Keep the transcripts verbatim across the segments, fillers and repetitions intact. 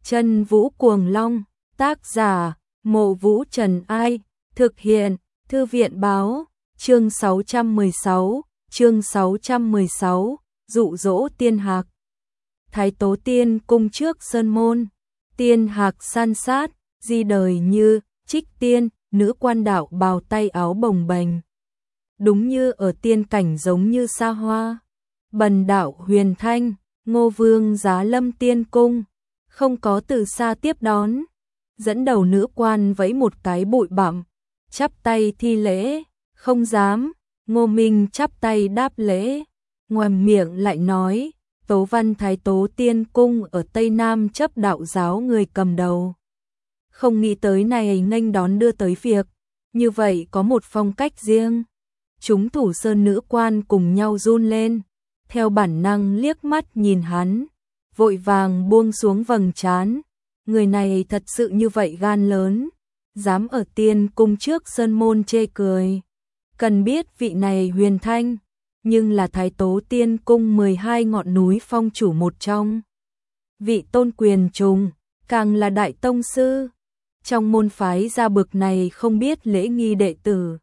Chân Vũ Cuồng Long, tác giả, Mộ Vũ Trần Ai, thực hiện, Thư viện Báo, chương sáu trăm mười sáu, chương sáu trăm mười sáu, dụ dỗ Tiên Hạc. Thái Tố Tiên cung trước sơn môn, Tiên Hạc san sát, di đời như, Trích Tiên, nữ quan đạo bào tay áo bồng bềnh. Đúng như ở tiên cảnh giống như xa hoa. Bần đạo Huyền Thanh, Ngô Vương Giá Lâm Tiên Cung, không có từ xa tiếp đón. Dẫn đầu nữ quan vẫy một cái bụi bặm, chắp tay thi lễ, không dám. Ngô Minh chắp tay đáp lễ, ngoàm miệng lại nói, Tố Văn Thái Tố Tiên Cung ở Tây Nam chấp đạo giáo người cầm đầu. Không nghĩ tới này nghênh đón đưa tới việc, như vậy có một phong cách riêng. Chúng thủ sơn nữ quan cùng nhau run lên, theo bản năng liếc mắt nhìn hắn, vội vàng buông xuống vầng trán. Người này thật sự như vậy gan lớn, dám ở tiên cung trước sơn môn chê cười. Cần biết vị này Huyền Thanh, nhưng là Thái Tố Tiên Cung mười hai ngọn núi phong chủ một trong. Vị tôn quyền trùng, càng là đại tông sư. Trong môn phái gia bực này không biết lễ nghi đệ tử.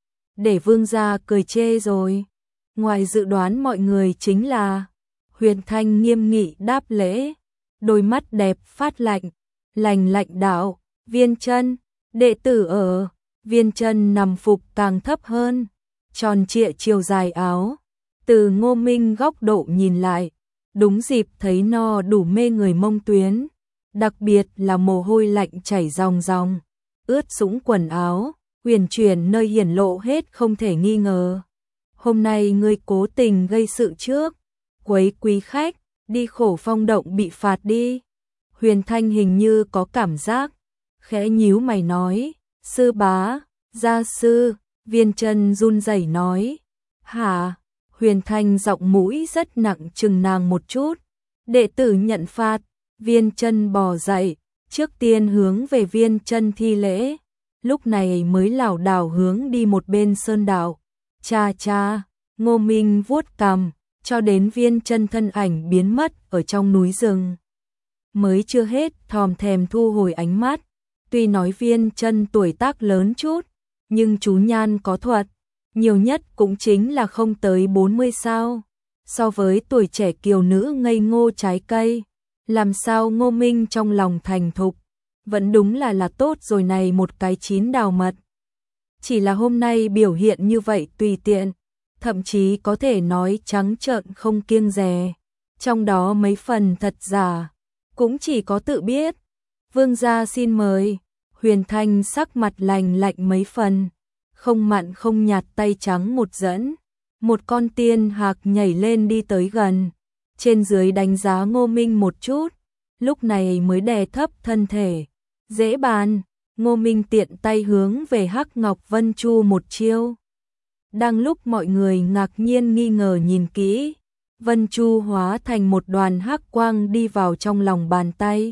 Để vương gia cười chê rồi. Ngoài dự đoán mọi người chính là Huyền Thanh nghiêm nghị đáp lễ, đôi mắt đẹp phát lạnh, lành lạnh đạo, Viên Chân, đệ tử ở. Viên Chân nằm phục càng thấp hơn, tròn trịa chiều dài áo. Từ Ngô Minh góc độ nhìn lại, đúng dịp thấy no đủ mê người mông tuyến, đặc biệt là mồ hôi lạnh chảy ròng ròng, ướt sũng quần áo, huyền chuyển nơi hiển lộ hết không thể nghi ngờ. Hôm nay ngươi cố tình gây sự trước, quấy quý khách, đi khổ phong động bị phạt đi. Huyền Thanh hình như có cảm giác, khẽ nhíu mày nói, sư bá, gia sư. Viên Chân run rẩy nói, hả? Huyền Thanh giọng mũi rất nặng chừng nàng một chút, đệ tử nhận phạt. Viên Chân bò dậy, trước tiên hướng về Viên Chân thi lễ, lúc này mới lảo đảo hướng đi một bên sơn đạo. Cha cha, Ngô Minh vuốt cằm, cho đến Viên Chân thân ảnh biến mất ở trong núi rừng. Mới chưa hết thòm thèm thu hồi ánh mắt, tuy nói Viên Chân tuổi tác lớn chút, nhưng chú nhan có thuật, nhiều nhất cũng chính là không tới bốn mươi sao. So với tuổi trẻ kiều nữ ngây ngô trái cây, làm sao Ngô Minh trong lòng thành thục, vẫn đúng là là tốt rồi này một cái chín đào mật. Chỉ là hôm nay biểu hiện như vậy tùy tiện, thậm chí có thể nói trắng trợn không kiêng dè, trong đó mấy phần thật giả, cũng chỉ có tự biết. Vương gia xin mời. Huyền Thanh sắc mặt lành lạnh mấy phần, không mặn không nhạt tay trắng một dẫn, một con tiên hạc nhảy lên đi tới gần, trên dưới đánh giá Ngô Minh một chút, lúc này mới đè thấp thân thể, dễ bàn. Ngô Minh tiện tay hướng về Hắc Ngọc Vân Chu một chiêu. Đang lúc mọi người ngạc nhiên nghi ngờ nhìn kỹ, Vân Chu hóa thành một đoàn hắc quang đi vào trong lòng bàn tay.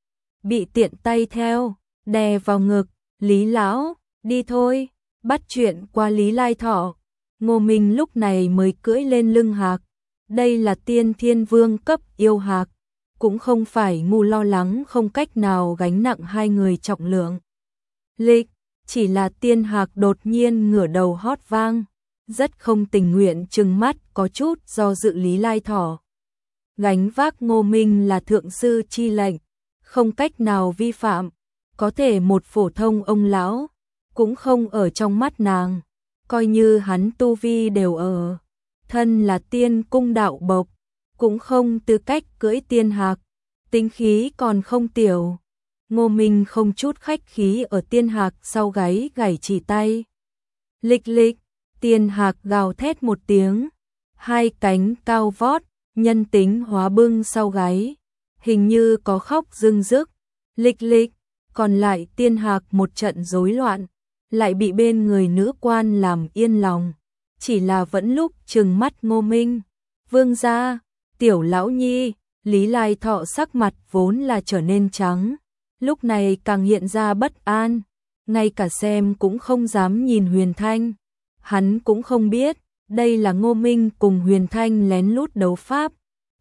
Bị tiện tay theo, đè vào ngực, Lý lão, đi thôi, bắt chuyện qua Lý Lai Thọ. Ngô Minh lúc này mới cưỡi lên lưng hạc, đây là tiên thiên vương cấp yêu hạc, cũng không phải ngu lo lắng không cách nào gánh nặng hai người trọng lượng. Lịch, chỉ là tiên hạc đột nhiên ngửa đầu hót vang, rất không tình nguyện trừng mắt có chút do dự Lý Lai Thọ. Gánh vác Ngô Minh là thượng sư chi lệnh, không cách nào vi phạm, có thể một phổ thông ông lão, cũng không ở trong mắt nàng, coi như hắn tu vi đều ở. Thân là tiên cung đạo bộc, cũng không tư cách cưỡi tiên hạc, tính khí còn không tiểu. Ngô Minh không chút khách khí ở tiên hạc sau gáy gảy chỉ tay. Lịch lịch, tiên hạc gào thét một tiếng, hai cánh cao vót, nhân tính hóa bưng sau gáy, hình như có khóc rưng rức. Lịch lịch, còn lại tiên hạc một trận rối loạn, lại bị bên người nữ quan làm yên lòng, chỉ là vẫn lúc trừng mắt Ngô Minh. Vương gia, tiểu lão nhi. Lý Lai Thọ sắc mặt vốn là trở nên trắng, lúc này càng hiện ra bất an, ngay cả xem cũng không dám nhìn Huyền Thanh. Hắn cũng không biết, đây là Ngô Minh cùng Huyền Thanh lén lút đấu pháp,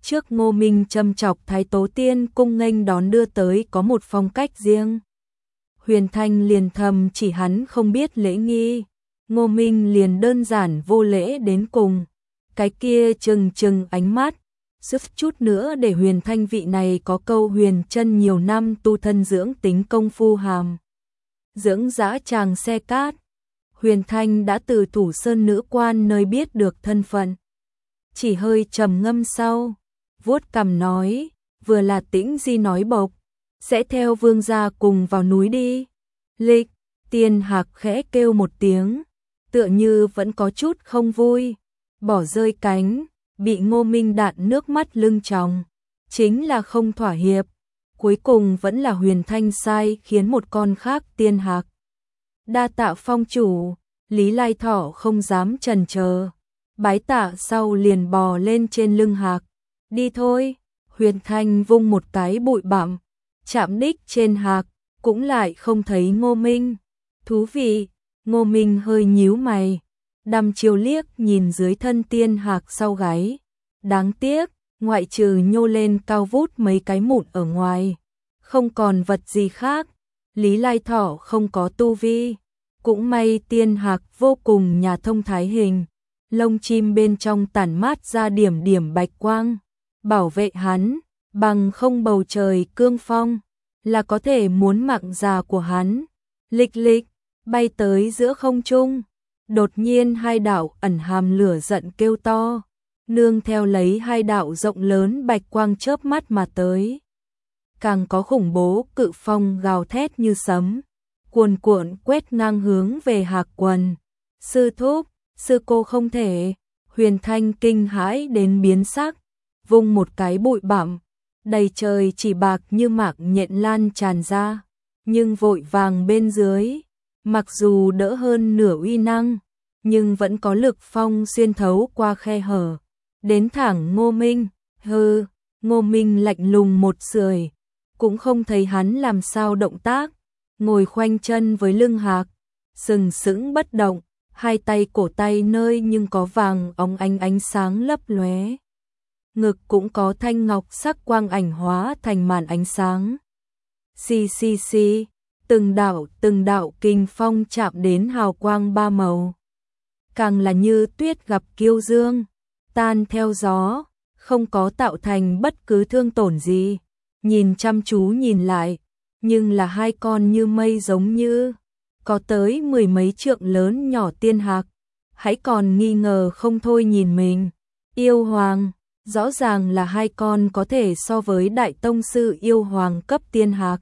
trước Ngô Minh châm chọc Thái Tố Tiên cung nghênh đón đưa tới có một phong cách riêng. Huyền Thanh liền thầm chỉ hắn không biết lễ nghi, Ngô Minh liền đơn giản vô lễ đến cùng. Cái kia trừng trừng ánh mắt, giúp chút nữa để Huyền Thanh vị này có câu huyền chân nhiều năm tu thân dưỡng tính công phu hàm. Dưỡng dã chàng xe cát, Huyền Thanh đã từ Thủ Sơn nữ quan nơi biết được thân phận. Chỉ hơi trầm ngâm sau, vuốt cằm nói, vừa là Tĩnh Di nói bộc, sẽ theo vương gia cùng vào núi đi. Lịch, Tiên Hạc khẽ kêu một tiếng, tựa như vẫn có chút không vui, bỏ rơi cánh, bị Ngô Minh đạn nước mắt lưng tròng, chính là không thỏa hiệp, cuối cùng vẫn là Huyền Thanh sai khiến một con khác Tiên Hạc. Đa tạ phong chủ, Lý Lai Thỏ không dám chần chờ, bái tạ sau liền bò lên trên lưng hạc. Đi thôi, Huyền Thanh vung một cái bụi bặm, chạm đích trên hạc, cũng lại không thấy Ngô Minh. Thú vị, Ngô Minh hơi nhíu mày, đăm chiều liếc nhìn dưới thân Tiên Hạc sau gáy. Đáng tiếc, ngoại trừ nhô lên cao vút mấy cái mụn ở ngoài, không còn vật gì khác. Lý Lai Thỏ không có tu vi, cũng may Tiên Hạc vô cùng nhà thông thái hình, lông chim bên trong tản mát ra điểm điểm bạch quang, bảo vệ hắn, bằng không bầu trời cương phong, là có thể muốn mạng già của hắn. Lịch lịch, bay tới giữa không trung, đột nhiên hai đạo ẩn hàm lửa giận kêu to, nương theo lấy hai đạo rộng lớn bạch quang chớp mắt mà tới. Càng có khủng bố cự phong gào thét như sấm, cuồn cuộn quét ngang hướng về Hạc Quần. Sư thúc, sư cô không thể. Huyền Thanh kinh hãi đến biến sắc, vung một cái bụi bặm, đầy trời chỉ bạc như mạc nhện lan tràn ra, nhưng vội vàng bên dưới, mặc dù đỡ hơn nửa uy năng, nhưng vẫn có lực phong xuyên thấu qua khe hở, đến thẳng Ngô Minh. Hừ, Ngô Minh lạnh lùng một sưởi, cũng không thấy hắn làm sao động tác, ngồi khoanh chân với lưng hạc, sừng sững bất động, hai tay cổ tay nơi nhưng có vàng óng ánh ánh sáng lấp lóe. Ngực cũng có thanh ngọc sắc quang ảnh hóa thành màn ánh sáng. Xì xì xì, từng đạo từng đạo kinh phong chạm đến hào quang ba màu. Càng là như tuyết gặp kiêu dương, tan theo gió, không có tạo thành bất cứ thương tổn gì. Nhìn chăm chú nhìn lại, nhưng là hai con như mây giống như có tới mười mấy trượng lớn nhỏ Tiên Hạc, hãy còn nghi ngờ không thôi nhìn mình. Yêu hoàng, rõ ràng là hai con có thể so với đại tông sư yêu hoàng cấp Tiên Hạc.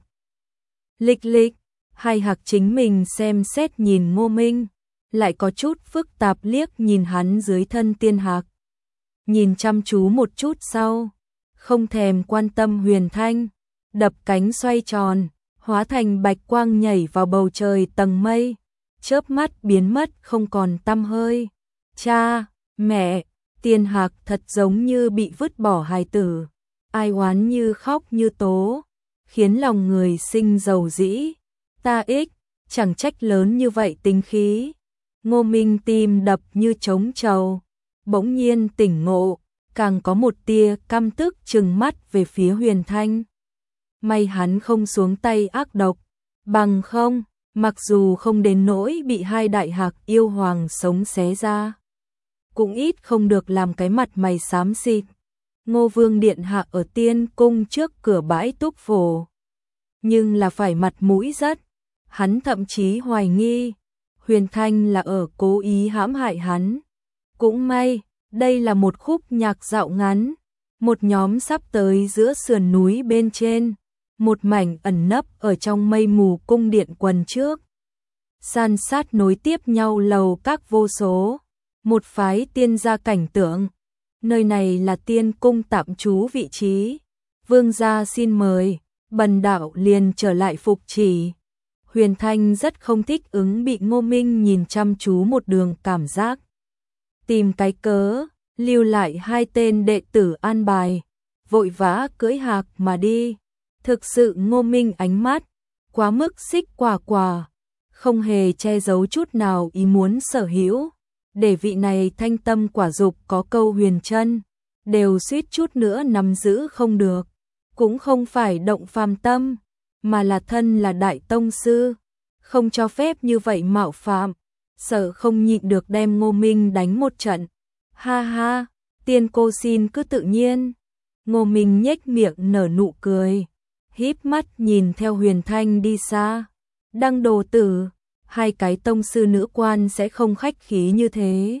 Lịch lịch, hai hạc chính mình xem xét nhìn Ngô Minh, lại có chút phức tạp liếc nhìn hắn dưới thân Tiên Hạc. Nhìn chăm chú một chút sau, không thèm quan tâm Huyền Thanh, đập cánh xoay tròn, hóa thành bạch quang nhảy vào bầu trời tầng mây, chớp mắt biến mất không còn tăm hơi. Cha, mẹ, Tiên Hạc thật giống như bị vứt bỏ hài tử, ai oán như khóc như tố, khiến lòng người sinh dầu dĩ. Ta ích, chẳng trách lớn như vậy tính khí. Ngô Minh tim đập như trống trầu, bỗng nhiên tỉnh ngộ, càng có một tia căm tức trừng mắt về phía Huyền Thanh. May hắn không xuống tay ác độc, bằng không, mặc dù không đến nỗi bị hai đại hạc yêu hoàng sống xé ra, cũng ít không được làm cái mặt mày xám xịt. Ngô Vương điện hạ ở Tiên cung trước cửa bãi túc phổ, nhưng là phải mặt mũi rất, hắn thậm chí hoài nghi Huyền Thanh là ở cố ý hãm hại hắn. Cũng may, đây là một khúc nhạc dạo ngắn, một nhóm sắp tới giữa sườn núi bên trên, một mảnh ẩn nấp ở trong mây mù cung điện quần trước. San sát nối tiếp nhau lầu các vô số, một phái tiên gia cảnh tượng. Nơi này là Tiên cung tạm trú vị trí. Vương gia xin mời, bần đạo liền trở lại phục chỉ. Huyền Thanh rất không thích ứng bị Ngô Minh nhìn chăm chú một đường cảm giác. Tìm cái cớ, lưu lại hai tên đệ tử an bài, vội vã cưỡi hạc mà đi. Thực sự Ngô Minh ánh mắt, quá mức xích quả quả, không hề che giấu chút nào ý muốn sở hữu, để vị này thanh tâm quả dục có câu huyền chân, đều suýt chút nữa nắm giữ không được. Cũng không phải động phàm tâm, mà là thân là đại tông sư, không cho phép như vậy mạo phạm, sợ không nhịn được đem Ngô Minh đánh một trận. Ha ha, tiên cô xin cứ tự nhiên. Ngô Minh nhếch miệng nở nụ cười, híp mắt nhìn theo Huyền Thanh đi xa. Đăng đồ tử, hai cái tông sư nữ quan sẽ không khách khí như thế.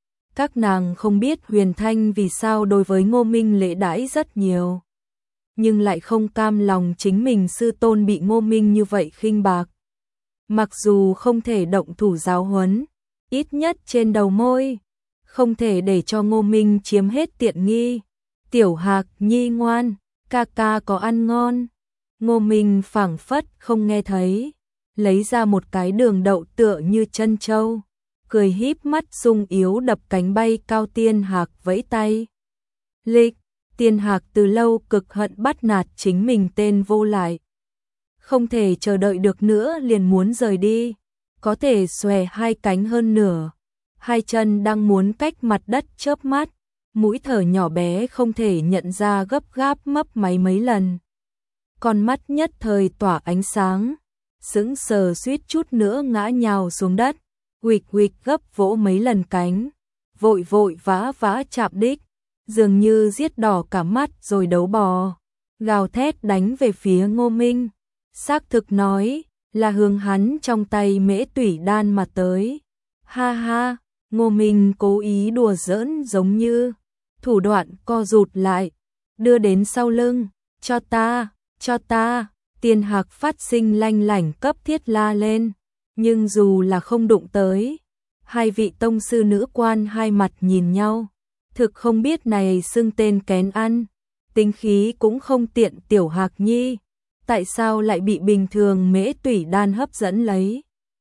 Các nàng không biết Huyền Thanh vì sao đối với Ngô Minh lễ đãi rất nhiều, nhưng lại không cam lòng chính mình sư tôn bị Ngô Minh như vậy khinh bạc. Mặc dù không thể động thủ giáo huấn, ít nhất trên đầu môi, không thể để cho Ngô Minh chiếm hết tiện nghi. Tiểu Hạc nhi ngoan, ca ca có ăn ngon. Ngô Minh phảng phất không nghe thấy, lấy ra một cái đường đậu tựa như chân châu, cười híp mắt sung yếu đập cánh bay cao. Tiên Hạc vẫy tay. Lịch, Tiên Hạc từ lâu cực hận bắt nạt chính mình tên vô lại. Không thể chờ đợi được nữa liền muốn rời đi, có thể xòe hai cánh hơn nửa. Hai chân đang muốn cách mặt đất chớp mắt, mũi thở nhỏ bé không thể nhận ra gấp gáp mấp máy mấy lần. Con mắt nhất thời tỏa ánh sáng, sững sờ suýt chút nữa ngã nhào xuống đất, huỵch huỵch gấp vỗ mấy lần cánh, vội vội vã vã chạm đích, dường như giết đỏ cả mắt rồi đấu bò, gào thét đánh về phía Ngô Minh. Xác thực nói, là hướng hắn trong tay mễ tủy đan mà tới. Ha ha, Ngô Minh cố ý đùa giỡn giống như, thủ đoạn co rụt lại, đưa đến sau lưng, cho ta, cho ta. Tiên Hạc phát sinh lanh lảnh cấp thiết la lên, nhưng dù là không đụng tới, hai vị tông sư nữ quan hai mặt nhìn nhau, thực không biết này xưng tên kén ăn, tính khí cũng không tiện. Tiểu Hạc nhi, tại sao lại bị bình thường mễ tủy đan hấp dẫn lấy?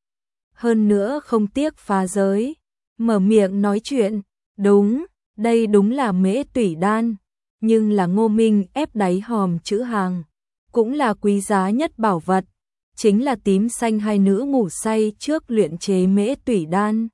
Hơn nữa không tiếc phá giới, mở miệng nói chuyện, đúng, đây đúng là mễ tủy đan, nhưng là Ngô Minh ép đáy hòm chữ hàng, cũng là quý giá nhất bảo vật, chính là tím xanh hai nữ ngủ say trước luyện chế mễ tủy đan.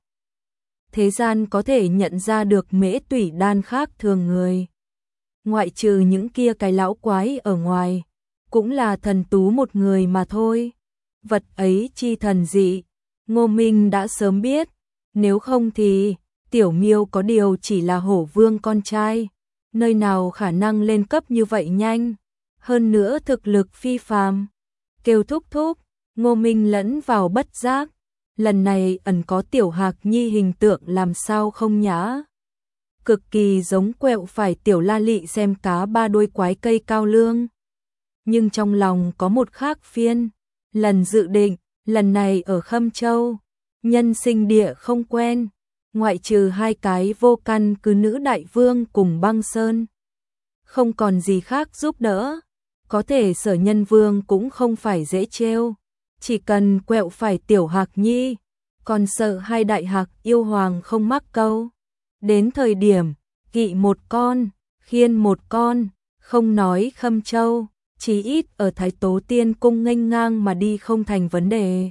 Thế gian có thể nhận ra được mễ tủy đan khác thường người, ngoại trừ những kia cái lão quái ở ngoài, cũng là thần tú một người mà thôi. Vật ấy chi thần dị, Ngô Minh đã sớm biết, nếu không thì Tiểu Miêu có điều chỉ là hổ vương con trai, nơi nào khả năng lên cấp như vậy nhanh, hơn nữa thực lực phi phàm. Kêu thúc thúc, Ngô Minh lẫn vào bất giác, lần này ẩn có Tiểu Hạc nhi hình tượng làm sao không nhã. Cực kỳ giống quẹo phải Tiểu La Lị xem cá ba đuôi quái cây cao lương. Nhưng trong lòng có một khác phiên, lần dự định, lần này ở Khâm Châu, nhân sinh địa không quen, ngoại trừ hai cái vô căn cứ nữ đại vương cùng Băng Sơn, không còn gì khác giúp đỡ. Có thể Sở Nhân Vương cũng không phải dễ trêu, chỉ cần quẹo phải Tiểu Hạc nhi, còn sợ hai đại hạc yêu hoàng không mắc câu. Đến thời điểm, kỵ một con, khiên một con, không nói Khâm Châu, chí ít ở Thái Tố Tiên Cung nghênh ngang mà đi không thành vấn đề.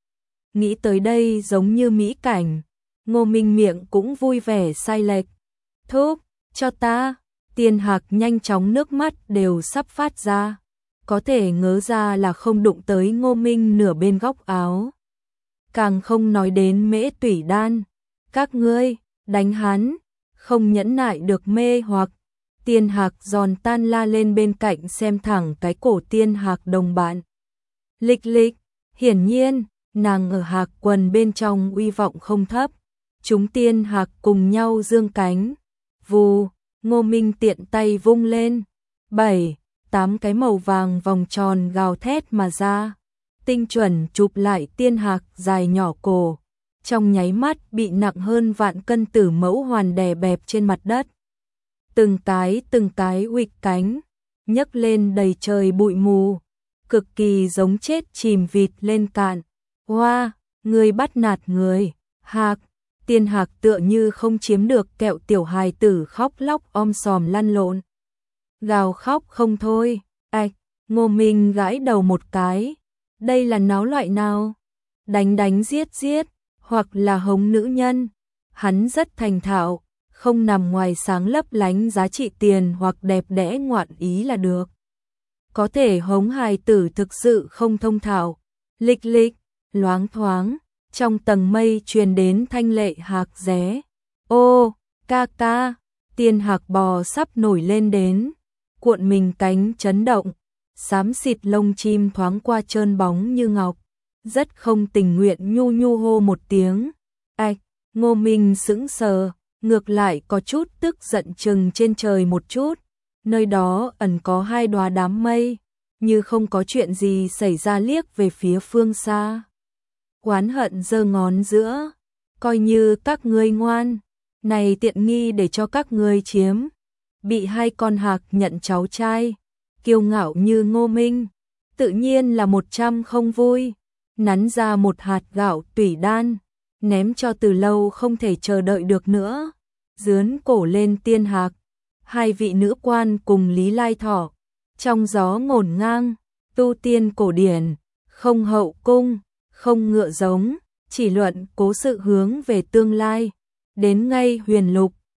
Nghĩ tới đây giống như mỹ cảnh, Ngô Minh miệng cũng vui vẻ sai lệch. Thúc, cho ta. Tiên Hạc nhanh chóng nước mắt đều sắp phát ra, có thể ngớ ra là không đụng tới Ngô Minh nửa bên góc áo. Càng không nói đến mễ tủy đan, các ngươi, đánh hắn, không nhẫn nại được mê hoặc. Tiên Hạc giòn tan la lên bên cạnh xem thẳng cái cổ Tiên Hạc đồng bạn. Lịch lịch, hiển nhiên, nàng ở Hạc quần bên trong uy vọng không thấp. Chúng Tiên Hạc cùng nhau dương cánh, vù. Ngô Minh tiện tay vung lên, bảy, tám cái màu vàng vòng tròn gào thét mà ra, tinh chuẩn chụp lại Tiên Hạc dài nhỏ cổ, trong nháy mắt bị nặng hơn vạn cân tử mẫu hoàn đè bẹp trên mặt đất. Từng cái từng cái uịch cánh, nhấc lên đầy trời bụi mù, cực kỳ giống chết chìm vịt lên cạn. Hoa, wow, người bắt nạt người, Hạc. Tiên Hạc tựa như không chiếm được kẹo tiểu hài tử khóc lóc om sòm lăn lộn, gào khóc không thôi. Ạch, Ngô Minh gãi đầu một cái, đây là náo loại nào? Đánh đánh giết giết, hoặc là hống nữ nhân. Hắn rất thành thạo, không nằm ngoài sáng lấp lánh giá trị tiền hoặc đẹp đẽ ngoạn ý là được. Có thể hống hài tử thực sự không thông thạo. Lịch lịch, loáng thoáng, trong tầng mây truyền đến thanh lệ hạc ré. Ô, ca ca, Tiên Hạc bò sắp nổi lên đến, cuộn mình cánh chấn động, xám xịt lông chim thoáng qua trơn bóng như ngọc, rất không tình nguyện nhu nhu hô một tiếng. Ạch, Ngô Minh sững sờ, ngược lại có chút tức giận chừng trên trời một chút, nơi đó ẩn có hai đóa đám mây, như không có chuyện gì xảy ra liếc về phía phương xa. Oán hận giơ ngón giữa, coi như các ngươi ngoan, này tiện nghi để cho các ngươi chiếm. Bị hai con hạc nhận cháu trai, kiêu ngạo như Ngô Minh, tự nhiên là một trăm không vui, nắn ra một hạt gạo tủy đan, ném cho từ lâu không thể chờ đợi được nữa, dướn cổ lên Tiên Hạc. Hai vị nữ quan cùng Lý Lai Thỏ, trong gió ngổn ngang, tu tiên cổ điển, không hậu cung, không ngựa giống, chỉ luận cố sự hướng về tương lai, đến ngay huyền lục,